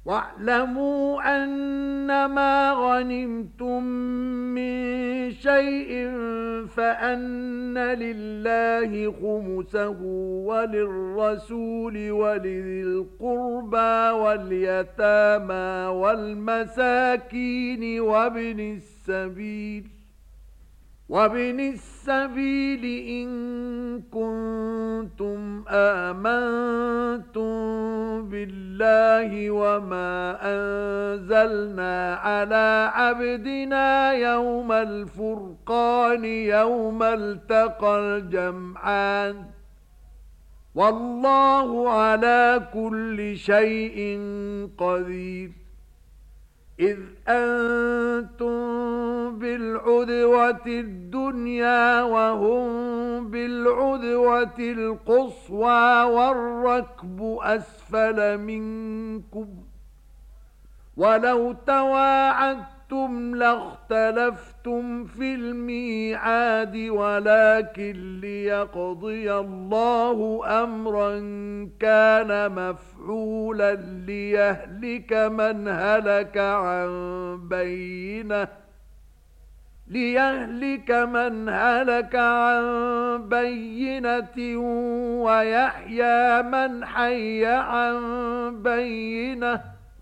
واعلموا أنما غنمتم من شيء فأن لله خمسه وللرسول ولذي القربى واليتامى والمساكين وابن السبيل إن كنتم آمنتم بالله وما أنزلنا على عبدنا يوم الفرقان يوم التقى الجمعان والله على كل شيء قدير إذ أنتم بالعدوة الدنيا وهم بالعدوة القصوى والركب أسفل منكم ولو تواعدتم لاختلفتم في الميعاد ولكن ليقضي الله أمرا كان مفعولا ليهلك من هلك عن بينة ويحيى من حي عن بينة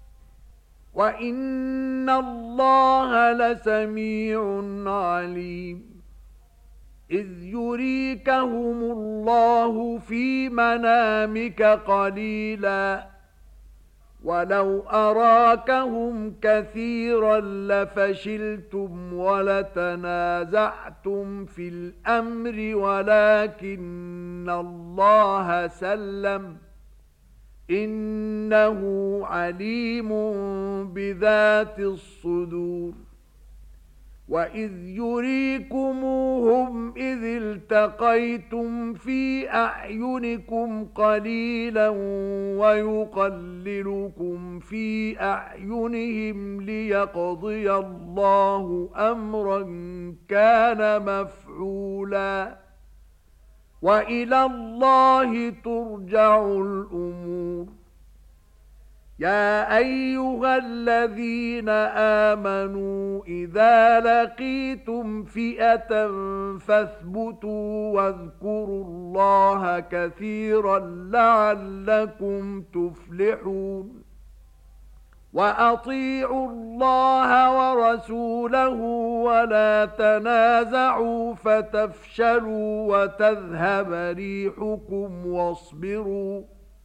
وإن الله لسميع عليم إذ يريكهم الله في منامك قليلا ولو أراكهم كثيرا لفشلتم ولتنازعتم في الأمر ولكن الله سلم إنه عليم بذات الصدور وإذ يريكموهم إذ التقيتم في أعينكم قليلا ويقللكم في أعينهم ليقضي الله أمرا كان مفعولا وإلى الله ترجع الأمور يا أيها الذين آمنوا إذا لقيتم فئة فاثبتوا واذكروا الله كثيرا لعلكم تفلحون وأطيعوا الله ورسوله ولا تنازعوا فتفشلوا وتذهب ريحكم واصبروا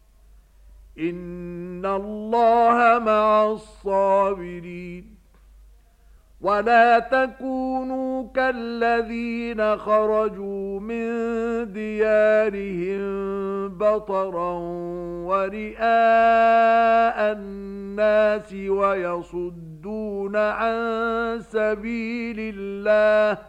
إن الله مع الصابرين ولا تكونوا كالذين خرجوا من ديارهم بطرا ورئاء الناس ويصدون عن سبيل الله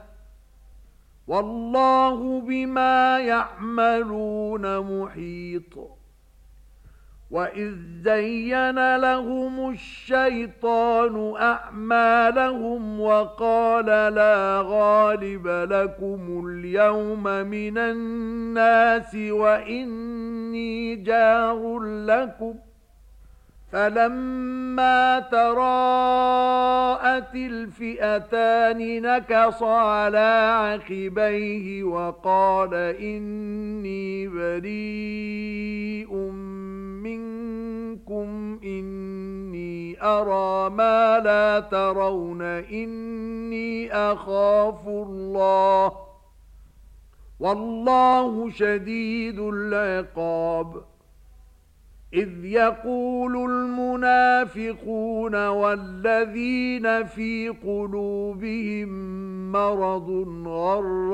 والله بما يعملون محيط وإذ زين لهم الشيطان أعمالهم وقال لا غالب لكم اليوم من الناس وإني جار لكم فلما تراءت الفئتان نكص على عقبيه وقال إني بريء منكم إني أرى ما لا ترون إني أخاف الله والله شديد العقاب إذ يقول المنافقون والذين في قلوبهم مرض غر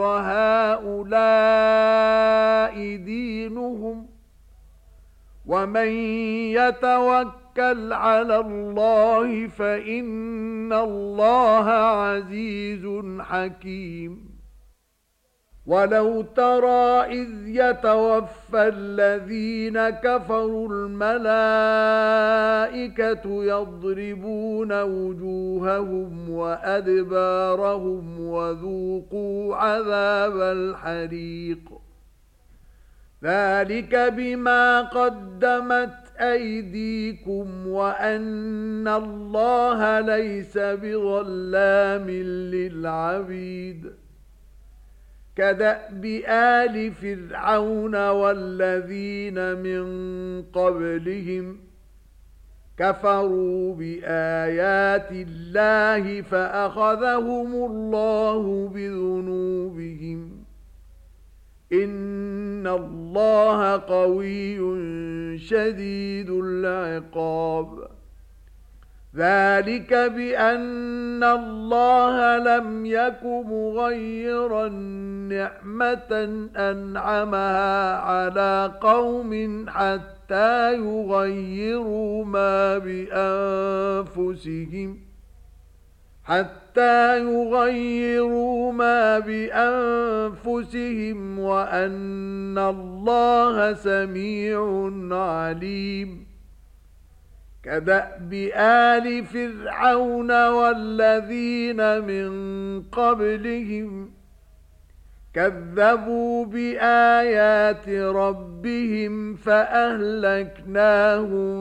هؤلاء دينهم ومن يتوكل على الله فإن الله عزيز حكيم ولو ترى إذ يتوفى الذين كفروا الملائكة يضربون وجوههم وأدبارهم وذوقوا عذاب الحريق ذلك بما قدمت أيديكم وأن الله ليس بظلام للعبيد كدأب آل فرعون والذين من قبلهم كفروا بآيات الله فأخذهم الله بذنوبهم إن الله قوي شديد العقاب ذلك بأن الله لم يك مغيرا نعمة أنعمها على قوم حتى يغيروا ما بأنفسهم وأن الله سميع عليم كدأب آل فرعون والذين من قبلهم كذبوا بآيات ربهم فأهلكناهم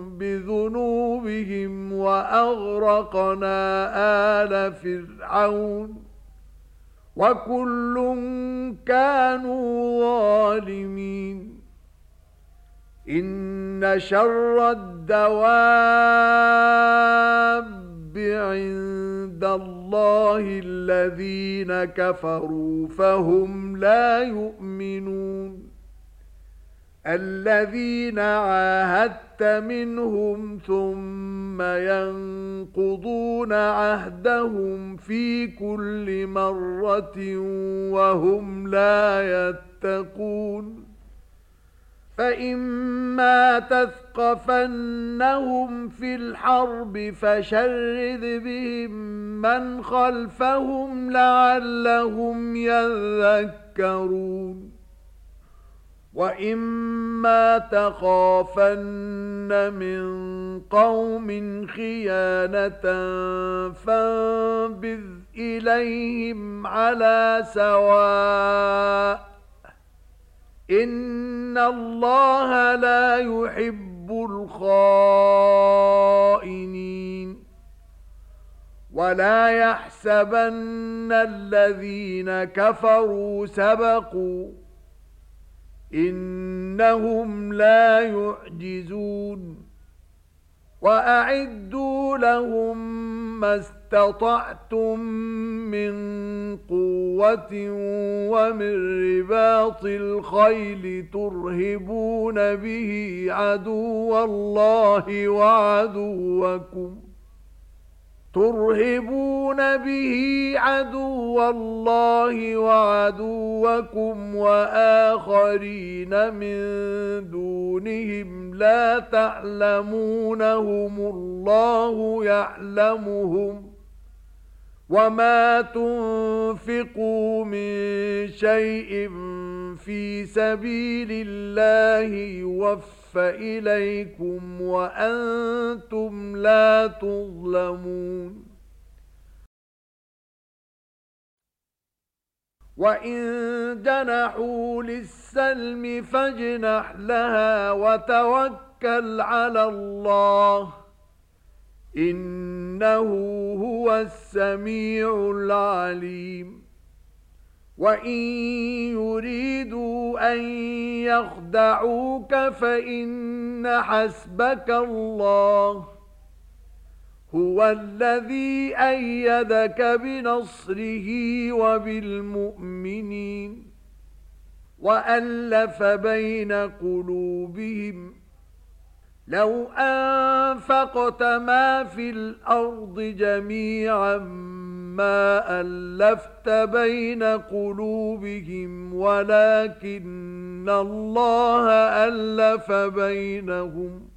بذنوبهم وأغرقنا آل فرعون وكل كانوا ظالمين إن شر الدواب عند الله الذين كفروا فهم لا يؤمنون الذين عاهدت منهم ثم ينقضون عهدهم في كل مرة وهم لا يتقون فإما تثقفنهم في الحرب فشرد بهم من خلفهم لعلهم يذكرون وإما تخافن من قوم خيانة فانبذ إليهم على سواء إن الله لا يحب الخائنين ولا يحسبن الذين كفروا سبقوا إنهم لا يعجزون وأعدوا لهم ما استطعتم من قوة ومن رباط الخيل ترهبون به عدو الله وعدوكم وآخرين من دونهم لا تعلمونهم الله يعلمهم وما تنفقوا من شيء في سبيل الله يوفى إليكم وأنتم لا تظلمون وإن جنحوا للسلم فاجنح لها وتوكل على الله إنه هو السميع العليم وإن يريدوا أن يخدعوك فإن حسبك الله هو الذي أيدك بنصره وبالمؤمنين وألف بين قلوبهم لو أنفقت ما في الأرض جميعا ما ألفت بين قلوبهم ولكن الله ألف بينهم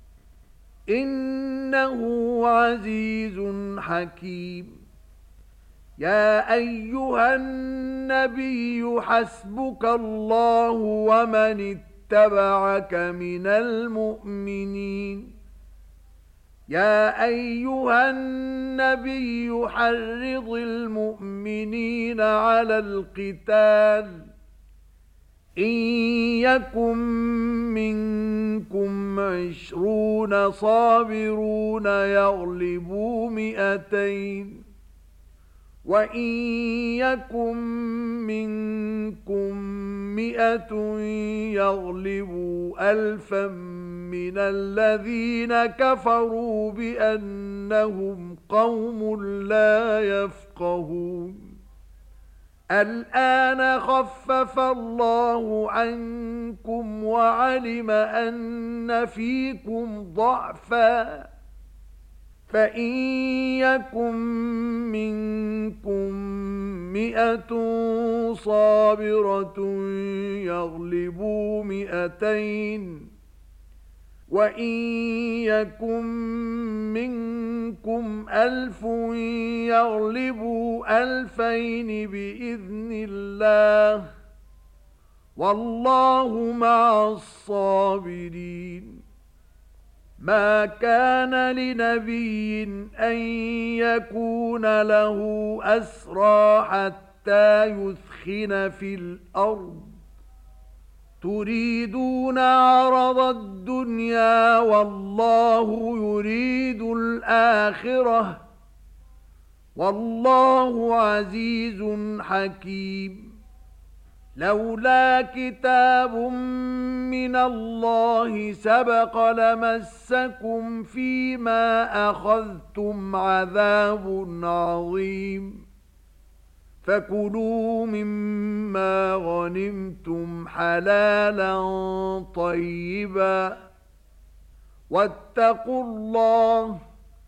إنه عزيز حكيم يا أيها النبي حسبك الله ومن اتبعك من المؤمنين يا أيها النبي حرض المؤمنين على القتال إن يكن منكم 20 صابرون يغلبوا 200 وإن يكن منكم 100 يغلبوا 1000 من الذين كفروا بأنهم قوم لا يفقهون الآن خفف الله عنكم وعلم أن فيكم ضعفا فإن يكن منكم 100 صابرة يغلبوا 200 وإن يكن منكم 1000 يغلبوا 2000 بإذن الله والله مع الصابرين ما كان لنبي أن يكون له أسرى حتى يثخن في الأرض تريدون عرض الدنيا والله يريد الآخرة والله عزيز حكيم لولا كتاب من الله سبق لمسكم فيما أخذتم عذاب عظيم فكلوا مما غنمتم حلالا طيبا واتقوا الله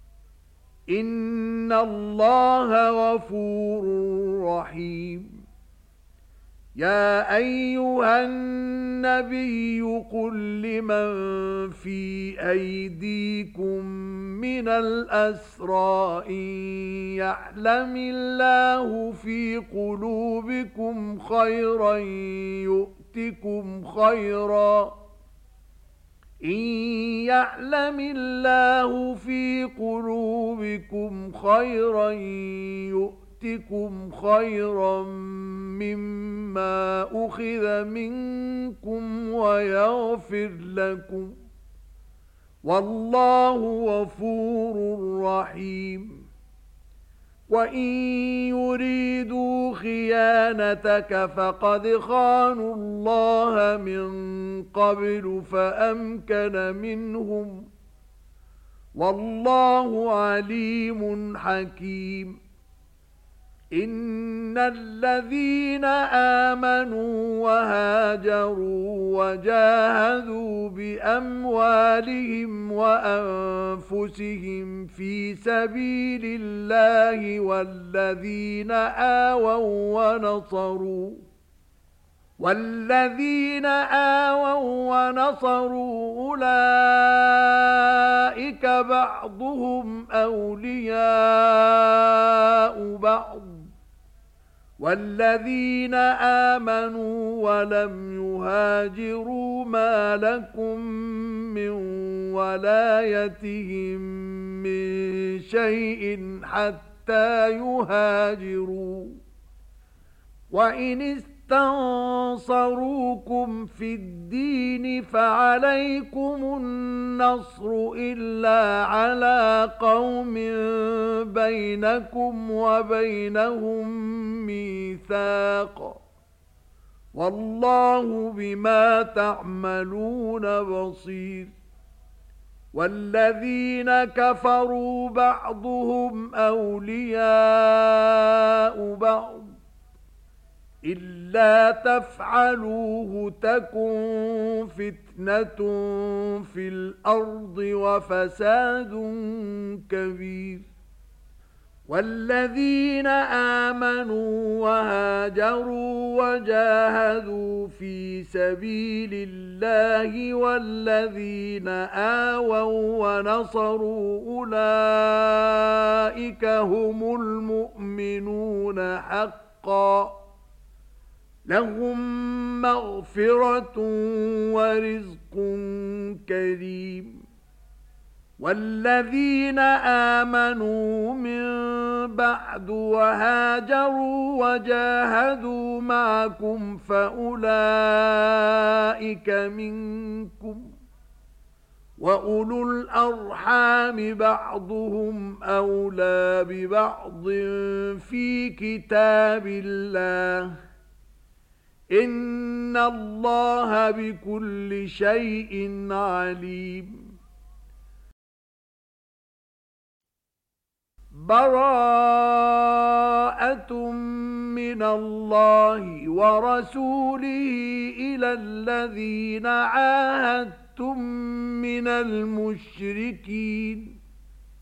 إن الله غفور رحيم يا أيها النبي قل لمن في أيديكم من الأسرى إن يعلم الله في قلوبكم خيرا يؤتكم خيرا إن يعلم الله في قلوبكم خيرا يؤتكم خيرا مما أخذ منكم ويغفر لكم والله غفور رحيم وإن يريدوا خيانتك فقد خانوا الله من قبل فأمكن منهم والله عليم حكيم إن الذين آمنوا وهاجروا وجاهدوا بأموالهم وأنفسهم في سبيل الله والذين آووا ونصروا أولئك بعضهم أولياء بعض والذين آمنوا ولم يهاجروا ما لكم من ولايتهم من شيء حتى يهاجروا وإن استنصروكم في الدين فعليكم النصر إلا على قوم بينكم وبينهم ميثاق والله بما تعملون بصير والذين كفروا بعضهم أولياء بعض إلا تفعلوه تكن فتنة في الأرض وفساد كبير والذين آمنوا وهاجروا وجاهدوا في سبيل الله والذين آووا ونصروا أولئك هم المؤمنون حقا لهم مغفرة ورزق كريم والذين آمنوا من بعد وهاجروا وجاهدوا معكم فأولئك منكم، وأولو الأرحام بعضهم أولى ببعض في كتاب الله، إن الله بكل شيء عليم. براءة من الله ورسوله إلى الذين عاهدتم من المشركين،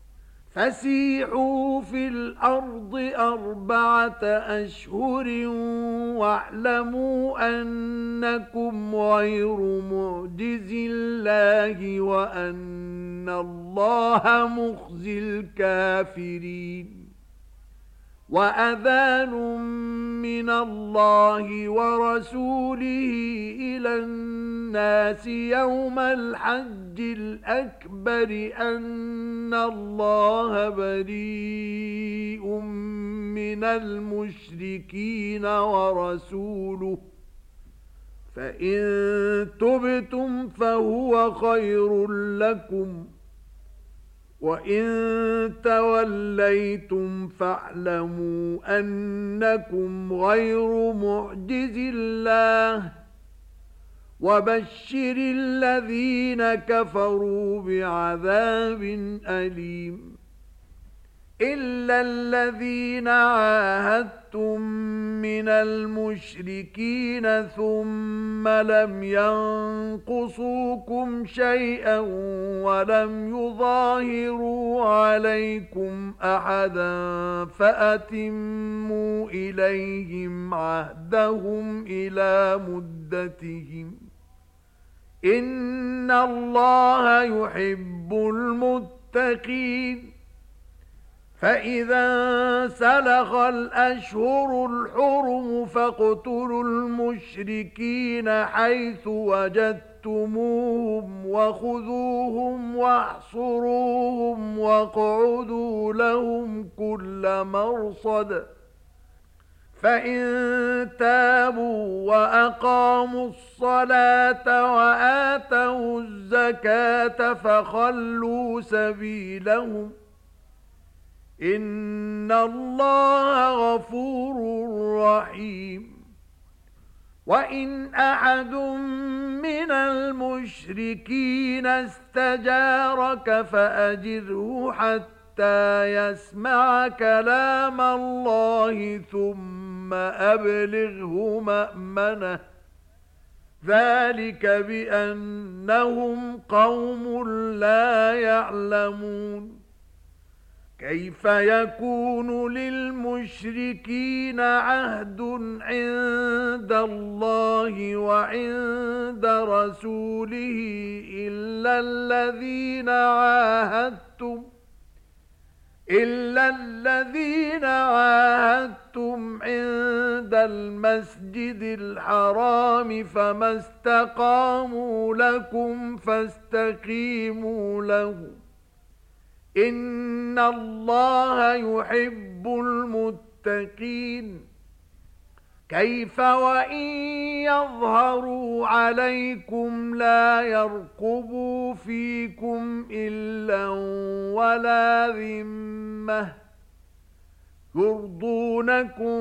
فسيحوا في الأرض 4 أشهر واعلموا أنكم غير معجزي الله وأن الله مخزي الكافرين. وأذان من الله ورسوله إلى الناس يوم الحج الأكبر أن الله بريء من المشركين ورسوله، فإن تبتم فهو خير لكم، وإن توليتم فاعلموا أنكم غير معجز الله، وبشر الذين كفروا بعذاب أليم. إلا الذين عاهدتم من المشركين ثم لم ينقصوكم شيئا ولم يظاهروا عليكم أحدا فأتموا إليهم عهدهم إلى مدتهم، إن الله يحب المتقين. فإذا سلخ الأشهر الحرم فاقتلوا المشركين حيث وجدتموهم وخذوهم واحصروهم واقعدوا لهم كل مرصد، فإن تابوا وأقاموا الصلاة وآتوا الزكاة فخلوا سبيلهم، إن الله غفور رحيم. وإن أحد من المشركين استجارك فأجره حتى يسمع كلام الله ثم أبلغه مأمنه، ذلك بأنهم قوم لا يعلمون. كيف يكون للمشركين عهد عند الله وعند رسوله إلا الذين عاهدتم عند المسجد الحرام، فما استقاموا لكم فاستقيموا لهم، إن الله يحب المتقين. كيف وإن يظهروا عليكم لا يرقبوا فيكم إلا ولا ذمة، يرضونكم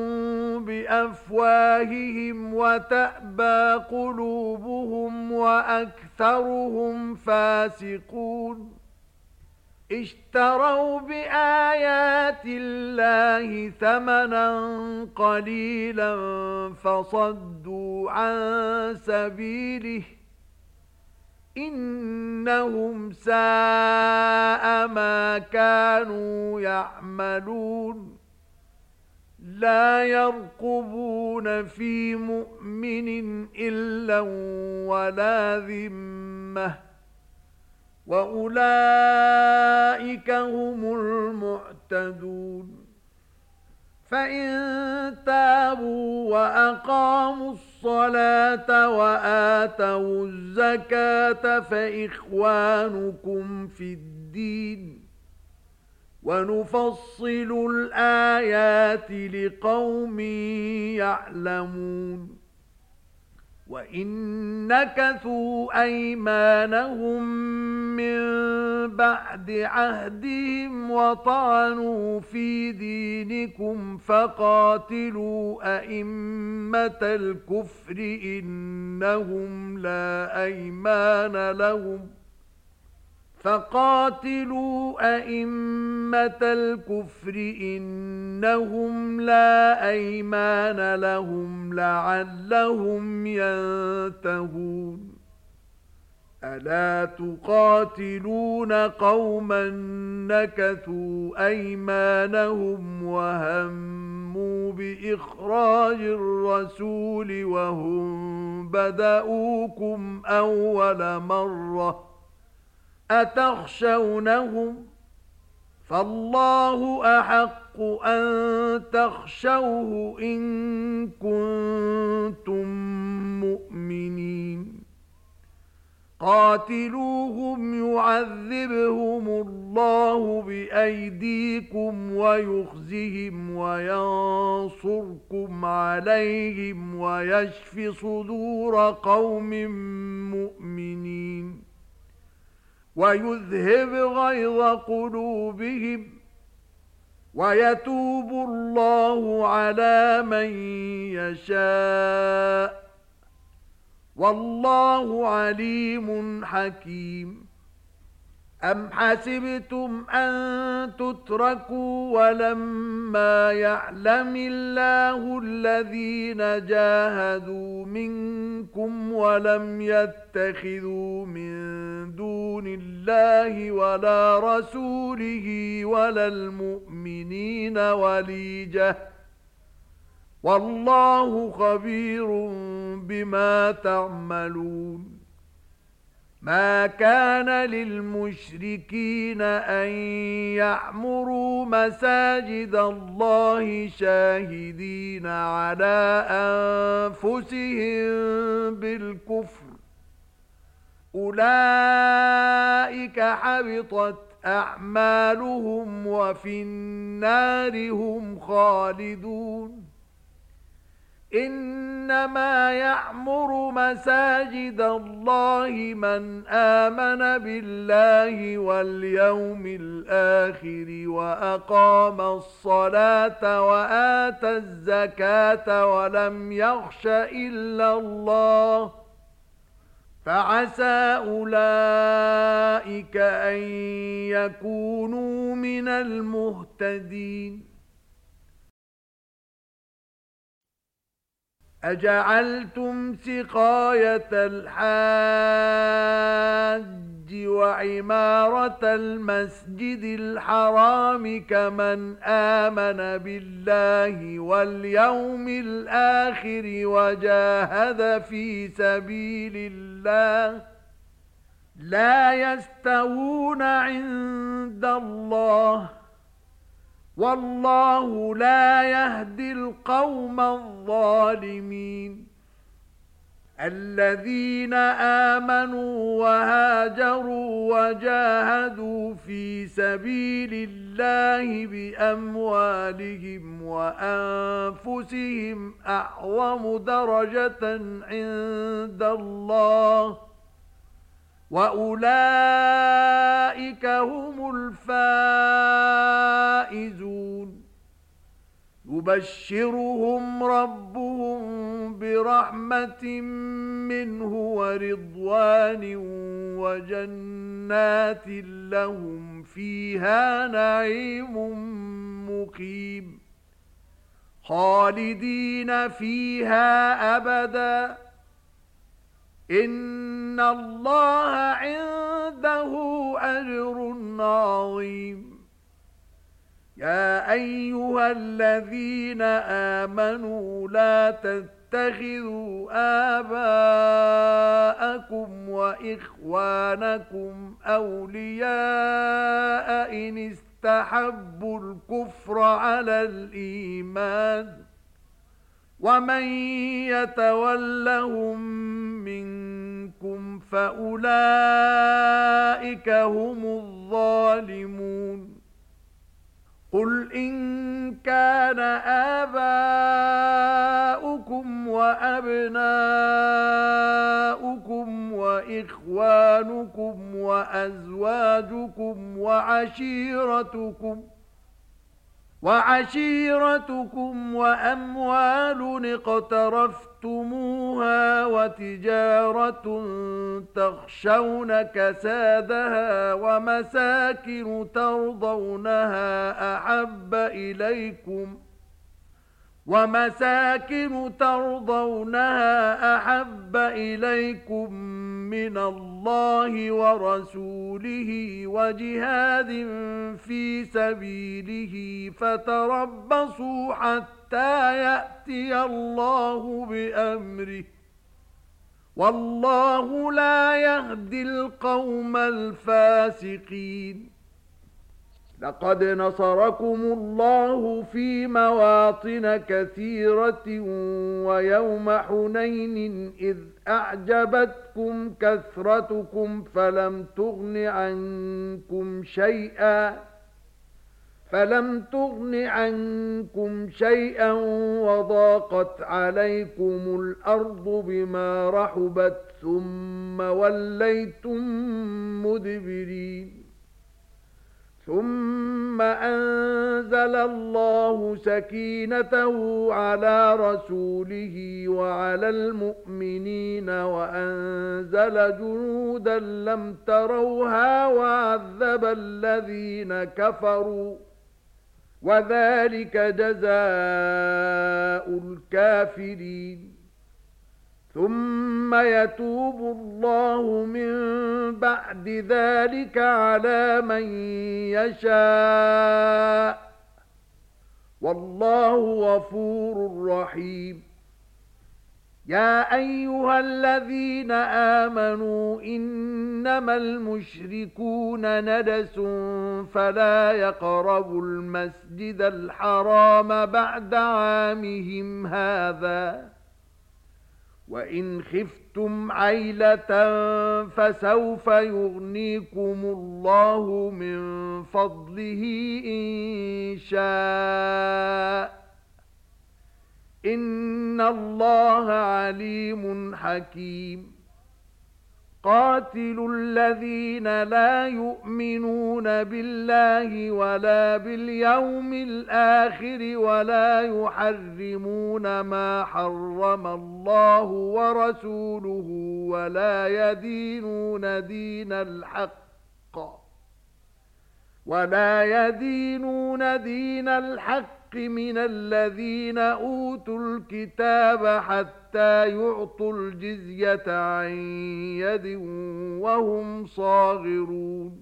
بأفواههم وتأبى قلوبهم وأكثرهم فاسقون. اشتروا بآيات الله ثمنا قليلا فصدوا عن سبيله، إنهم ساء ما كانوا يعملون. لا يرقبون في مؤمن إلا ولا ذمة، وأولئك هم المعتدون. فإن تابوا وأقاموا الصلاة وآتوا الزكاة فإخوانكم في الدين، ونفصل الآيات لقوم يعلمون وإن نكثوا أيمانهم من بعد عهدهم وطعنوا في دينكم فقاتلوا أئمة الكفر إنهم لا أيمان لهم لعلهم ينتهون ألا تقاتلون قوما نكثوا أيمانهم وهموا بإخراج الرسول وهم بدأوكم أول مرة أتخشونهم فالله أحق أن تخشوه إن كنتم مؤمنين قاتلوهم يعذبهم الله بأيديكم ويخزهم وينصركم عليهم ويشف صدور قوم مؤمنين ويذهب غيظ قلوبهم ويتوب الله على من يشاء والله عليم حكيم أم حسبتم أن تتركوا ولما يعلم الله الذين جاهدوا منكم ولم يتخذوا من دون الله ولا رسوله ولا المؤمنين وليجة والله خبير بما تعملون ما كان للمشركين أن يعمروا مساجد الله شاهدين على أنفسهم بالكفر أولئك حبطت أعمالهم وفي النار هم خالدون إنما يعمر مساجد الله من آمن بالله واليوم الآخر وأقام الصلاة وآتى الزكاة ولم يخش إلا الله فعسى أولئك أن يكونوا من المهتدين أجعلتم سقاية الحاج وعمارة المسجد الحرام كمن آمن بالله واليوم الآخر وجاهد في سبيل الله لا يستوون عند الله والله لا يهدي القوم الظالمين الذين آمنوا وهاجروا وجاهدوا في سبيل الله بأموالهم وأنفسهم أعظم درجة عند الله وأولئك هم الفائزون يبشرهم ربهم برحمة منه ورضوان وجنات لهم فيها نعيم مقيم خالدين فيها أبدا إن الله عنده أجر عظيم يا أيها الذين آمنوا لا تتخذوا آباءكم وإخوانكم أولياء إن استحبوا الكفر على الإيمان ومن يتولهم منكم فأولئك هم الظالمون قل إن كان آباؤكم وأبناؤكم وإخوانكم وأزواجكم وعشيرتكم وأموال اقترفتموها وتجارة تخشون كسادها ومساكن ترضونها أحب إليكم من الله ورسوله وجهاد في سبيله فتربصوا حتى يأتي الله بأمره والله لا يهدي القوم الفاسقين. لقد نصركم الله في مواطن كثيرة ويوم حنين إذ أعجبتكم كثرتكم فلم تغن عنكم شيئا وضاقت عليكم الأرض بما رحبت ثم وليتم مدبرين. ثم أنزل الله سكينته على رسوله وعلى المؤمنين وأنزل جنودا لم تروها وعذب الذين كفروا وذلك جزاء الكافرين. ثم يتوب الله من بعد ذلك على من يشاء والله غفور رحيم. يا أيها الذين آمنوا إنما المشركون نجس فلا يقربوا المسجد الحرام بعد عامهم هذا وإن خفتم عيلة فسوف يغنيكم الله من فضله إن شاء إن الله عليم حكيم. قاتلوا الذين لا يؤمنون بالله ولا باليوم الآخر ولا يحرمون ما حرم الله ورسوله ولا يدينون دين الحق من الذين أوتوا الكتاب حتى يعطوا الجزية عن يد وهم صاغرون.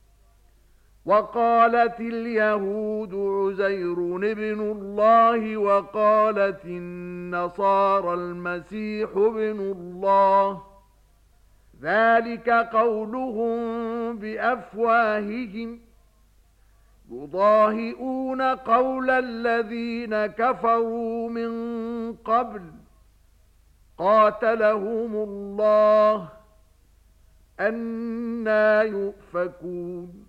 وقالت اليهود عزير ابن الله وقالت النصارى المسيح ابن الله ذلك قولهم بأفواههم يضاهئون قول الذين كفروا من قبل قاتلهم الله أنى يؤفكون.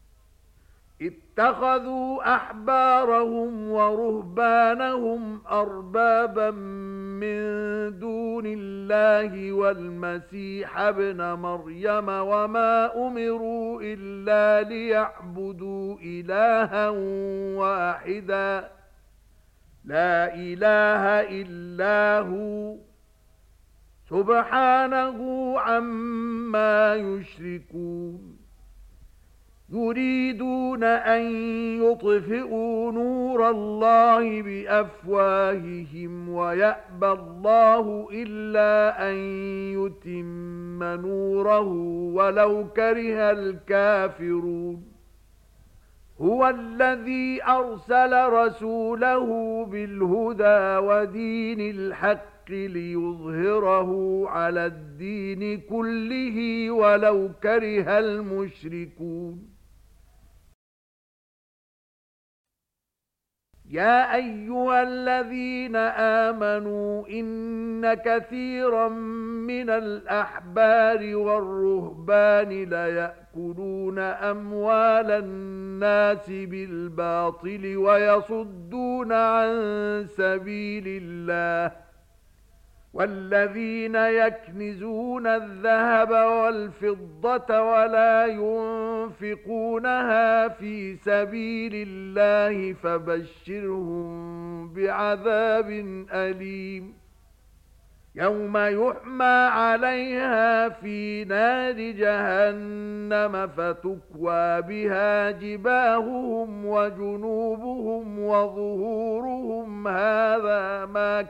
اتخذوا أحبارهم ورهبانهم أربابا من دون الله والمسيح ابن مريم وما أمروا إلا ليعبدوا إلها واحدا لا إله إلا هو سبحانه عما يشركون. يريدون أن يطفئوا نور الله بأفواههم ويأبى الله إلا أن يتم نوره ولو كره الكافرون. هو الذي أرسل رسوله بالهدى ودين الحق ليظهره على الدين كله ولو كره المشركون. يا أيها الذين آمنوا إن كثيرا من الأحبار والرهبان ليأكلون يأكلون أموال الناس بالباطل ويصدون عن سبيل الله والذين يكنزون الذهب والفضة ولا ينفقونها في سبيل الله فبشرهم بعذاب أليم يوم يحمى عليها في نار جهنم فتكوى بها جباههم وجنوبهم وظهورهم هذا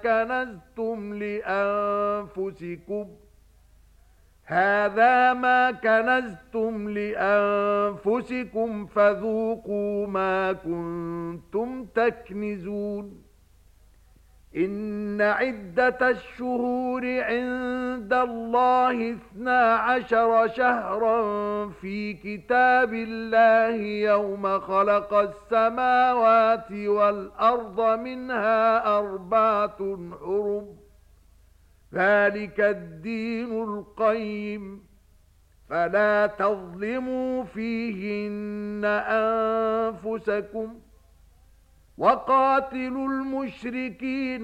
ما كنزتم لأنفسكم فذوقوا ما كنتم تكنزون إن عدة الشهور عند الله 12 شهرا في كتاب الله يوم خلق السماوات والأرض منها 4 حرم ذلك الدين القيم فلا تظلموا فيهن أنفسكم وقاتلوا المشركين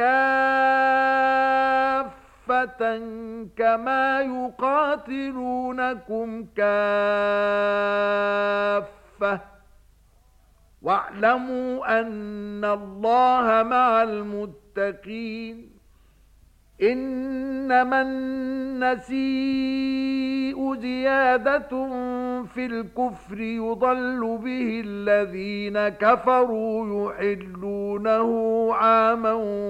كافة كما يقاتلونكم كافة واعلموا أن الله مع المتقين إنما النسيء زيادة في الكفر يضل به الذين كفروا يحلونه عاما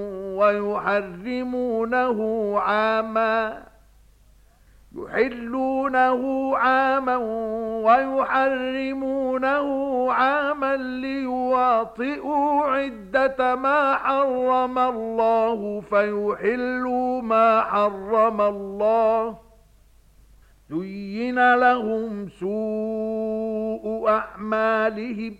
ويحرمونه عاما ليواطئوا عدة ما حرم الله فيحلوا ما حرم الله زين لهم سوء أعمالهم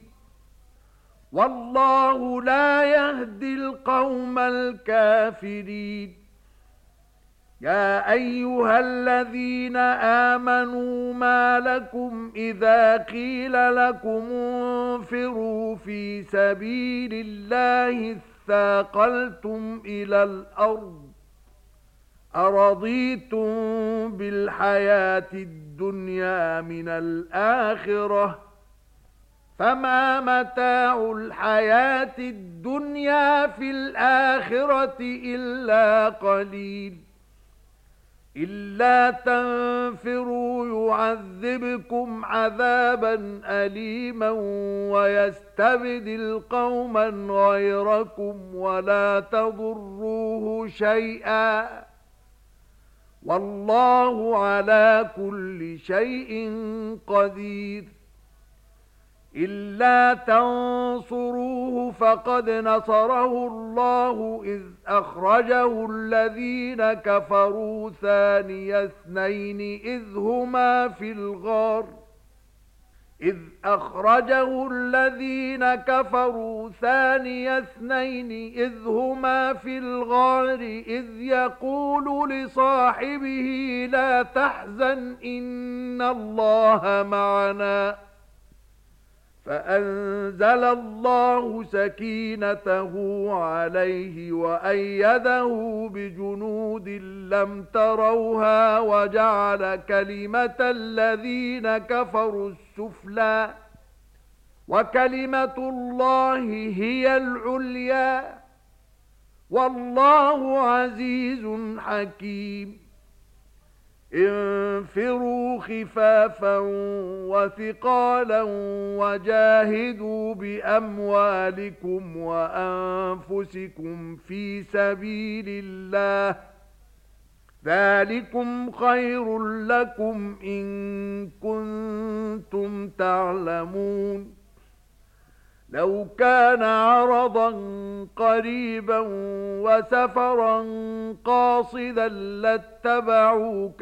والله لا يهدي القوم الكافرين يا أيها الذين آمنوا ما لكم إذا قيل لكم انفروا في سبيل الله اثاقلتم إلى الأرض أرضيتم بالحياة الدنيا من الآخرة فما متاع الحياة الدنيا في الآخرة إلا قليل إلا تنفروا يعذبكم عذابا أليما ويستبدل قوما غيركم ولا تضروه شيئا والله على كل شيء قدير إلا تنصروه فقد نصره الله إذ أخرجه الذين كفروا ثاني اثنين إذ هما في الغار إذ يقول لصاحبه لا تحزن إن الله معنا فأنزل الله سكينته عليه وأيده بجنود لم تروها وجعل كلمة الذين كفروا السفلى وكلمة الله هي العليا والله عزيز حكيم انفروا خفافا وثقالا وجاهدوا بأموالكم وأنفسكم في سبيل الله ذلكم خير لكم إن كنتم تعلمون لو كان عرضا قريبا وسفرا قاصدا لاتبعوك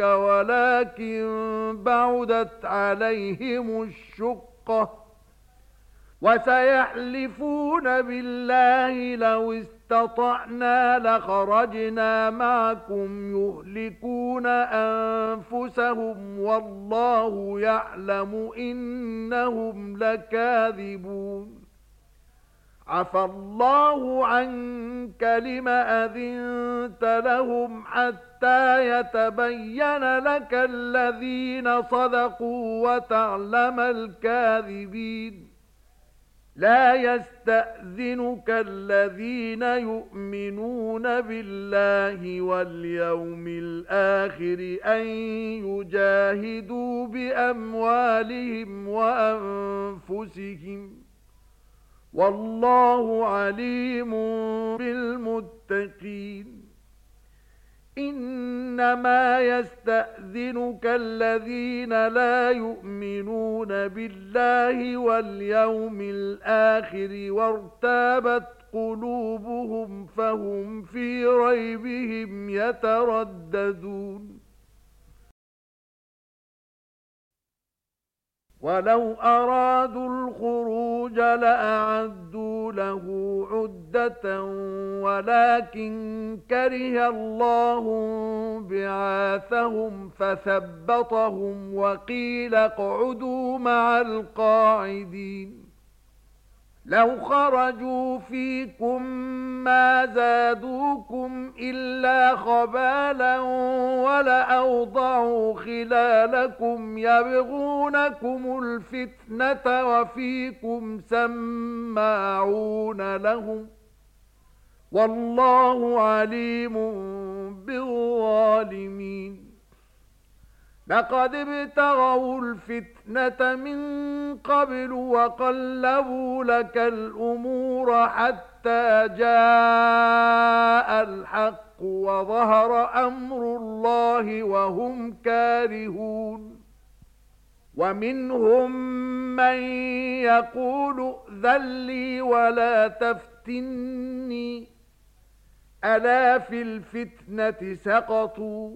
ولكن بعدت عليهم الشقة وسيحلفون بالله لو استطعنا لخرجنا معكم يهلكون أنفسهم والله يعلم إنهم لكاذبون عفى الله عنك لم أذنت لهم حتى يتبين لك الذين صدقوا وتعلم الكاذبين لا يستأذنك الذين يؤمنون بالله واليوم الآخر أن يجاهدوا بأموالهم وأنفسهم والله عليم بالمتقين إنما يستأذنك الذين لا يؤمنون بالله واليوم الآخر وارتابت قلوبهم فهم في ريبهم يترددون ولو أرادوا الخروج لأعدوا له عدة ولكن كره الله بعاثهم فثبطهم وقيل اقعدوا مع القاعدين لو خرجوا فيكم ما زادوكم إلا خبالا ولأوضعوا خلالكم يبغونكم الفتنة وفيكم سماعون لهم والله عليم بالظالمين لقد ابتغوا الفتنة من قبل وقلبوا لك الأمور حتى جاء الحق وظهر أمر الله وهم كارهون ومنهم من يقول ائذن لي ولا تفتني ألا في الفتنة سقطوا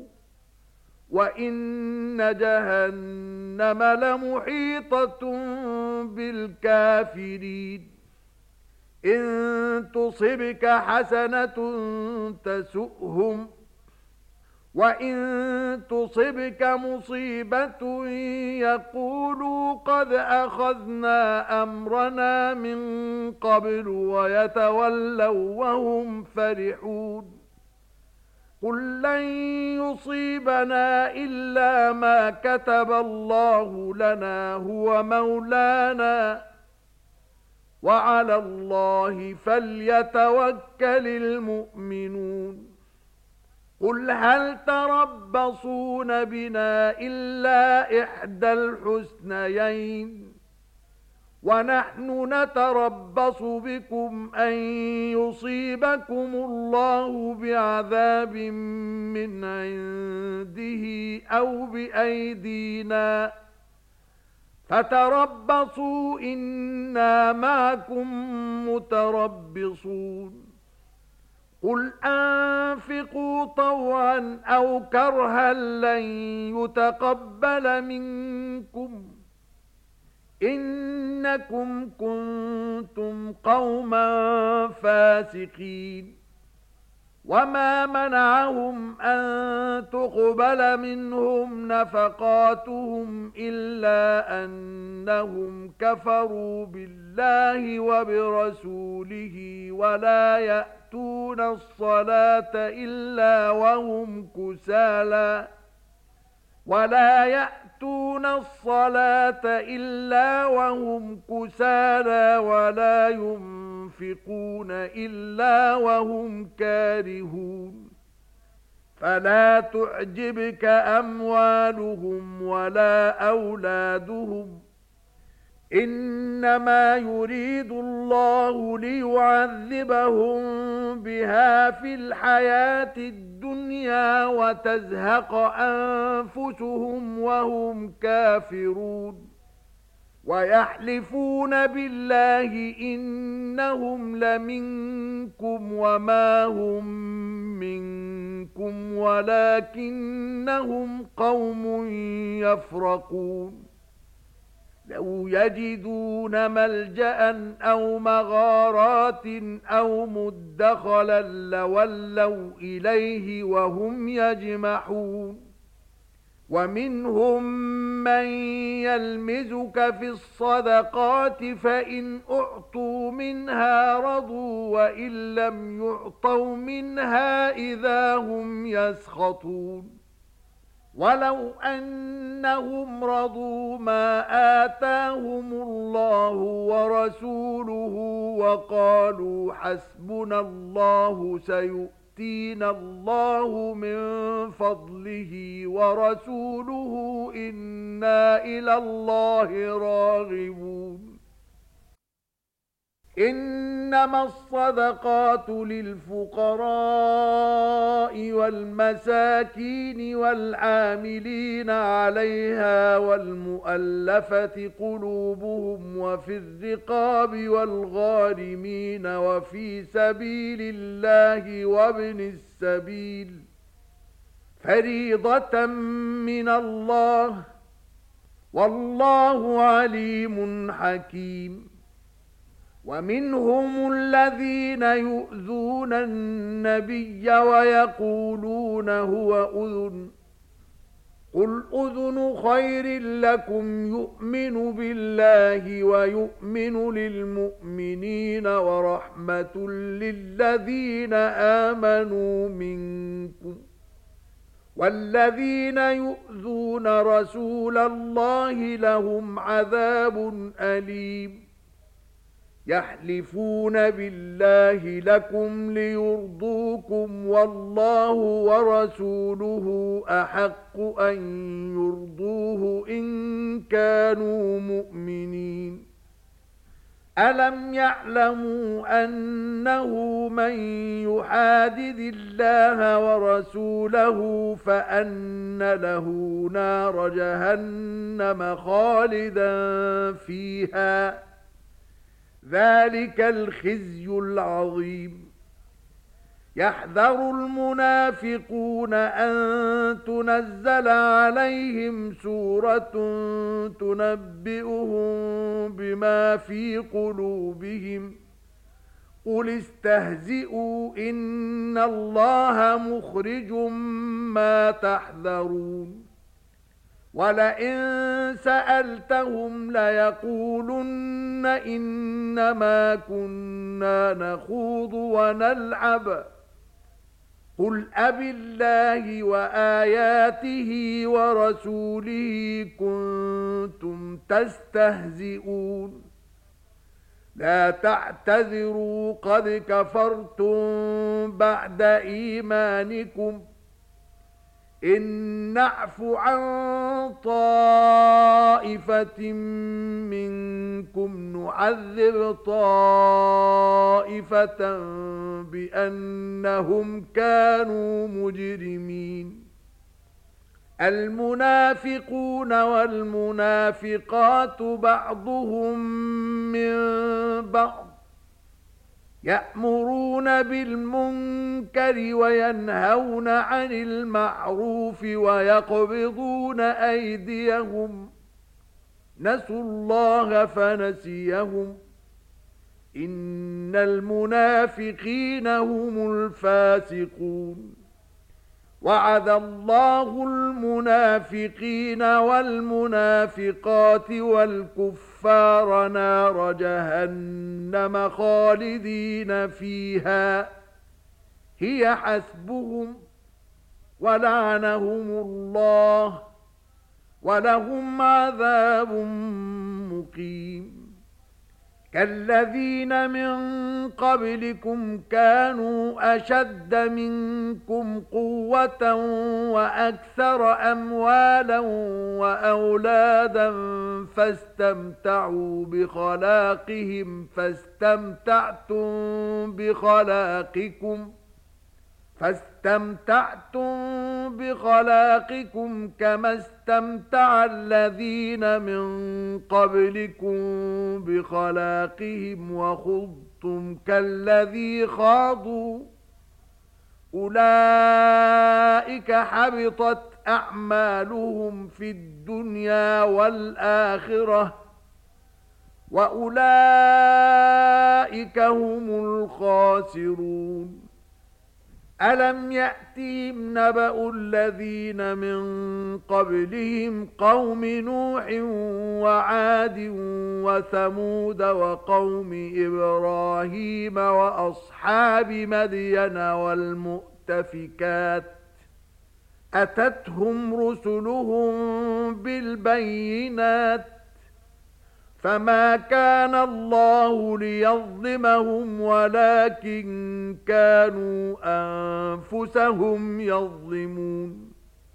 وإن جهنم لمحيطة بالكافرين إن تصبك حسنة تسؤهم وإن تصبك مصيبة يقولوا قد أخذنا أمرنا من قبل ويتولوا وهم فرحون قل لن يصيبنا إلا ما كتب الله لنا هو مولانا وعلى الله فليتوكل المؤمنون قل هل تربصون بنا إلا إحدى الحسنيين ونحن نتربص بكم أن يصيبكم الله بعذاب من عنده أو بأيدينا فتربصوا إنا معكم متربصون قل أنفقوا طوعا أو كرها لن يتقبل منكم إنكم كنتم قوما فاسقين وما منعهم أن تقبل منهم نفقاتهم إلا أنهم كفروا بالله وبرسوله ولا يأتون الصلاة إلا وهم كسالى ولا ينفقون إلا وهم كارهون فلا تعجبك أموالهم ولا أولادهم إنما يريد الله ليعذبهم بها في الحياة الدنيا وتزهق أنفسهم وهم كافرون ويحلفون بالله إنهم لمنكم وما هم منكم ولكنهم قوم يفرقون لو يجدون ملجأ أو مغارات أو مدخلا لولوا إليه وهم يجمحون ومنهم من يلمزك في الصدقات فإن أعطوا منها رضوا وإن لم يعطوا منها إذا هم يسخطون ولو أنهم رضوا ما آتاهم الله ورسوله وقالوا حسبنا الله سيؤتينا الله من فضله ورسوله إنا إلى الله راغبون إنما الصدقات للفقراء والمساكين والعاملين عليها والمؤلفة قلوبهم وفي الرقاب والغارمين وفي سبيل الله وابن السبيل فريضة من الله والله عليم حكيم ومنهم الذين يؤذون النبي ويقولون هو أذن قل أذن خير لكم يؤمن بالله ويؤمن للمؤمنين ورحمة للذين آمنوا منكم والذين يؤذون رسول الله لهم عذاب أليم يحلفون بالله لكم ليرضوكم والله ورسوله أحق أن يرضوه إن كانوا مؤمنين ألم يعلموا أنه من يحادد الله ورسوله فأن له نار جهنم خالدا فيها ذلك الخزي العظيم يحذر المنافقون أن تنزل عليهم سورة تنبئهم بما في قلوبهم قل استهزئوا إن الله مخرج ما تحذرون ولئن سألتهم ليقولن إنما كنا نخوض ونلعب قل أبالله وآياته ورسوله كنتم تستهزئون لا تعتذروا قد كفرتم بعد إيمانكم إن نعف عن طائفة منكم نعذب طائفة بأنهم كانوا مجرمين المنافقون والمنافقات بعضهم من بعض يأمرون بالمنكر وينهون عن المعروف ويقبضون أيديهم نسوا الله فنسيهم إن المنافقين هم الفاسقون وعد الله المنافقين والمنافقات والكفار نار جهنم خالدين فيها هي حسبهم ولعنهم الله ولهم عذاب مقيم كالذين من قبلكم كانوا أشد منكم قوة وأكثر أموالا وأولادا فاستمتعوا بخلاقهم فاستمتعتم بخلاقكم كما استمتع الذين من قبلكم بخلاقهم وخضتم كالذي خاضوا أولئك حبطت أعمالهم في الدنيا والآخرة وأولئك هم الخاسرون ألم يأتهم نبأ الذين من قبلهم قوم نوح وعاد وثمود وقوم إبراهيم وأصحاب مدين والمؤتفكات أتتهم رسلهم بالبينات فما كان الله ليظلمهم ولكن كانوا أنفسهم يظلمون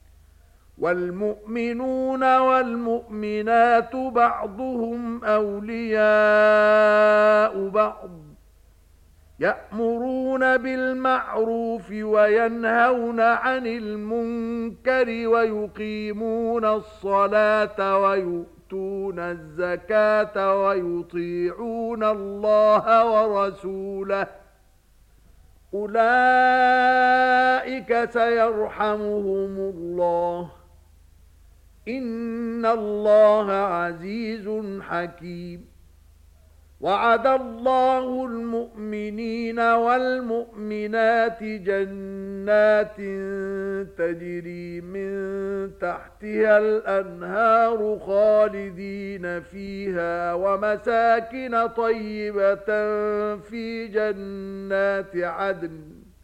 والمؤمنون والمؤمنات بعضهم أولياء بعض يأمرون بالمعروف وينهون عن المنكر ويقيمون الصلاة ويؤتون الزكاة ويطيعون الله ورسوله أولئك سيرحمهم الله إن الله عزيز حكيم وعد الله المؤمنين والمؤمنات جنات تجري من تحتها الأنهار خالدين فيها ومساكن طيبة في جنات عدن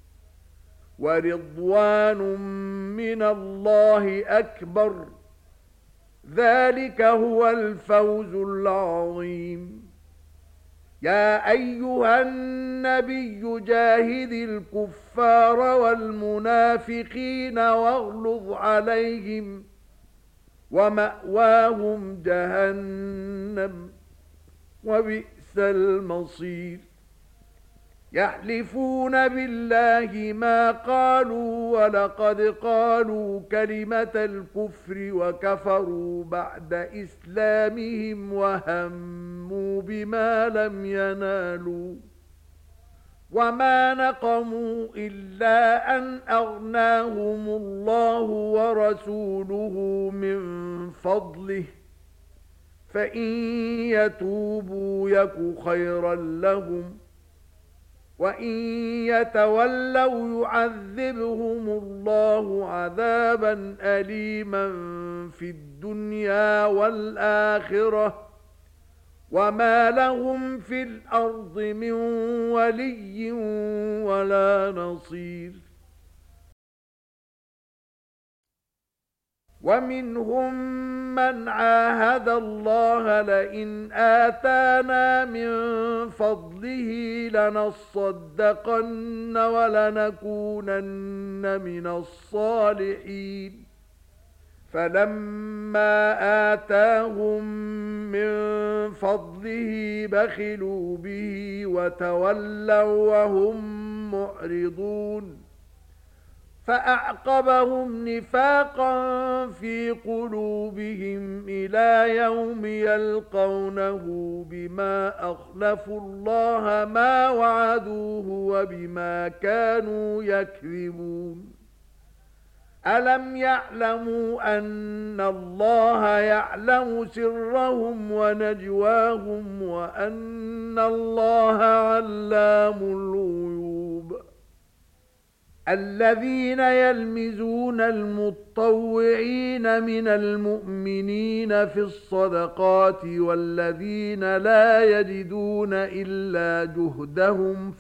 ورضوان من الله أكبر ذلك هو الفوز العظيم يا أيها النبي جاهد الكفار والمنافقين واغلظ عليهم ومأواهم جهنم وبئس المصير يحلفون بالله ما قالوا ولقد قالوا كلمة الكفر وكفروا بعد إسلامهم وهموا بما لم ينالوا وما نقموا إلا أن أغناهم الله ورسوله من فضله فإن يتوبوا يك خيرا لهم وَإِن يَتَوَلَّوْا يُعَذِّبْهُمُ اللَّهُ عَذَابًا أَلِيمًا فِي الدُّنْيَا وَالْآخِرَةِ وَمَا لَهُمْ فِي الْأَرْضِ مِنْ وَلِيٍّ وَلَا نَصِيرٍ وَمِنْهُمْ مَنْ عَاهَدَ اللَّهَ لَئِنْ آتَانَا مِنْ فَضْلِهِ لَنَصَّدَّقَنَّ وَلَنَكُونَنَّ مِنَ الصَّالِحِينَ فَلَمَّا آتَاهُمْ مِنْ فَضْلِهِ بَخِلُوا بِهِ وَتَوَلَّوْا وَهُمْ مُعْرِضُونَ فأعقبهم نفاقا في قلوبهم إلى يوم يلقونه بما أخلفوا الله ما وعدوه وبما كانوا يكذبون ألم يعلموا أن الله يعلم سرهم ونجواهم وأن الله علام الغيوب الذين يلمزون المطوعين من المؤمنين في الصدقات والذين لا يجدون إلا جهدهم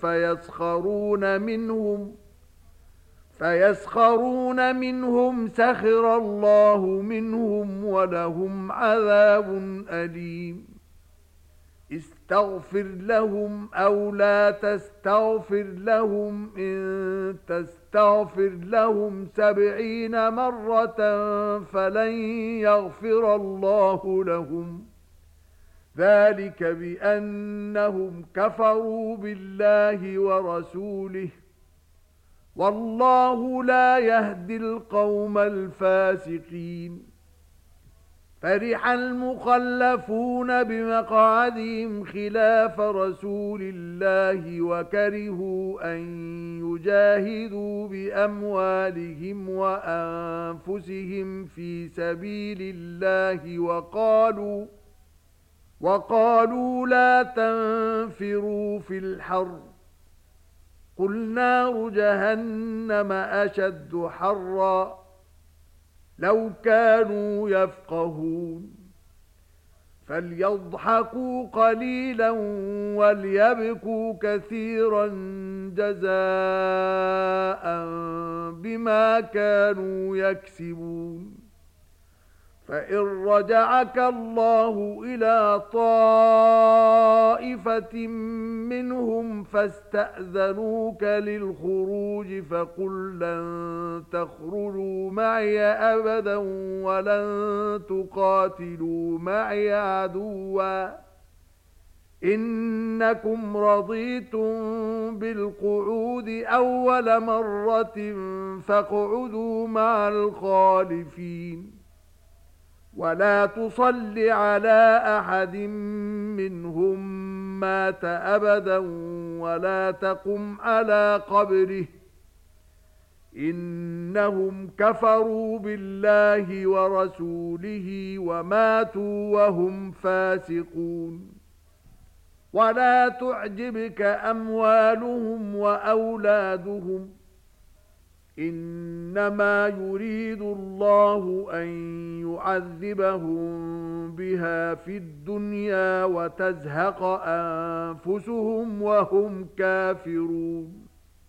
فيسخرون منهم سخر الله منهم ولهم عذاب أليم استغفر لهم أو لا تستغفر لهم إن تستغفر لهم 70 مرة فلن يغفر الله لهم ذلك بأنهم كفروا بالله ورسوله والله لا يهدي القوم الفاسقين فرح المخلفون بمقعدهم خلاف رسول الله وكرهوا أن يجاهدوا بأموالهم وأنفسهم في سبيل الله وقالوا لا تنفروا في الحر قل نار جهنم أشد حرا لو كانوا يفقهون فليضحكوا قليلا وليبكوا كثيرا جزاء بما كانوا يكسبون فإن رجعك الله إلى طائفة منهم فاستأذنوك للخروج فقل لن تخرجوا معي أبدا ولن تقاتلوا معي عدوا إنكم رضيتم بالقعود أول مرة فاقعدوا مع الخالفين ولا تصل على أحد منهم مات أبدا ولا تقم على قبره إنهم كفروا بالله ورسوله وماتوا وهم فاسقون ولا تعجبك أموالهم وأولادهم إنما يريد الله أن يعذبهم بها في الدنيا وتزهق أنفسهم وهم كافرون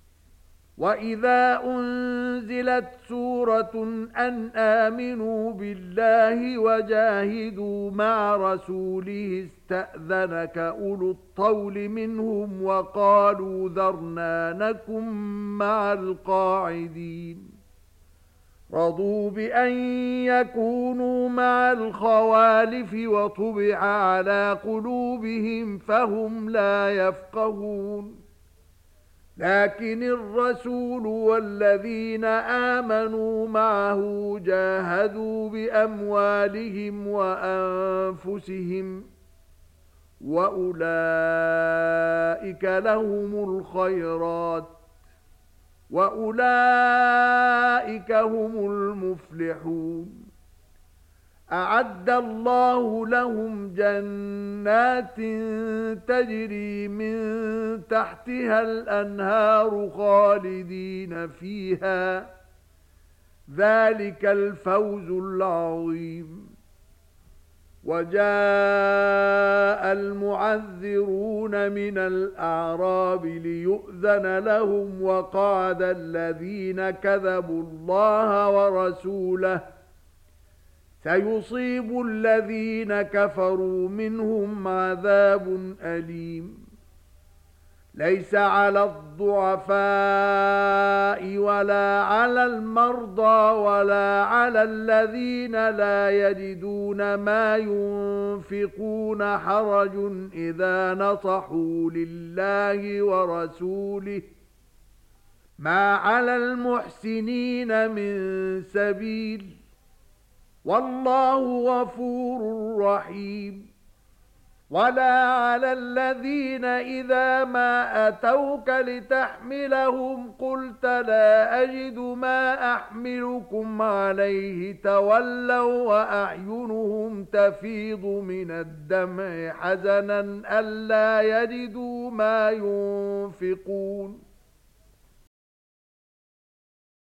وإذا أنزلت سورة أن آمنوا بالله وجاهدوا مع رسوله استأذنك أولو الطول منهم وقالوا ذرنا نكن مع القاعدين رضوا بأن يكونوا مع الخوالف وطبع على قلوبهم فهم لا يفقهون لكن الرسول والذين آمنوا معه جاهدوا بأموالهم وأنفسهم وأولئك لهم الخيرات وأولئك هم المفلحون أعد الله لهم جنات تجري من تحتها الأنهار خالدين فيها ذلك الفوز العظيم وجاء المعذرون من الأعراب ليؤذن لهم وقعد الذين كذبوا الله ورسوله سيصيب الذين كفروا منهم عذاب أليم ليس على الضعفاء ولا على المرضى ولا على الذين لا يجدون ما ينفقون حرج إذا نصحوا لله ورسوله ما على المحسنين من سبيل والله غفور رحيم ولا على الذين إذا ما أتوك لتحملهم قلت لا أجد ما أحملكم عليه تولوا وأعينهم تفيض من الدمع حزنا ألا يجدوا ما ينفقون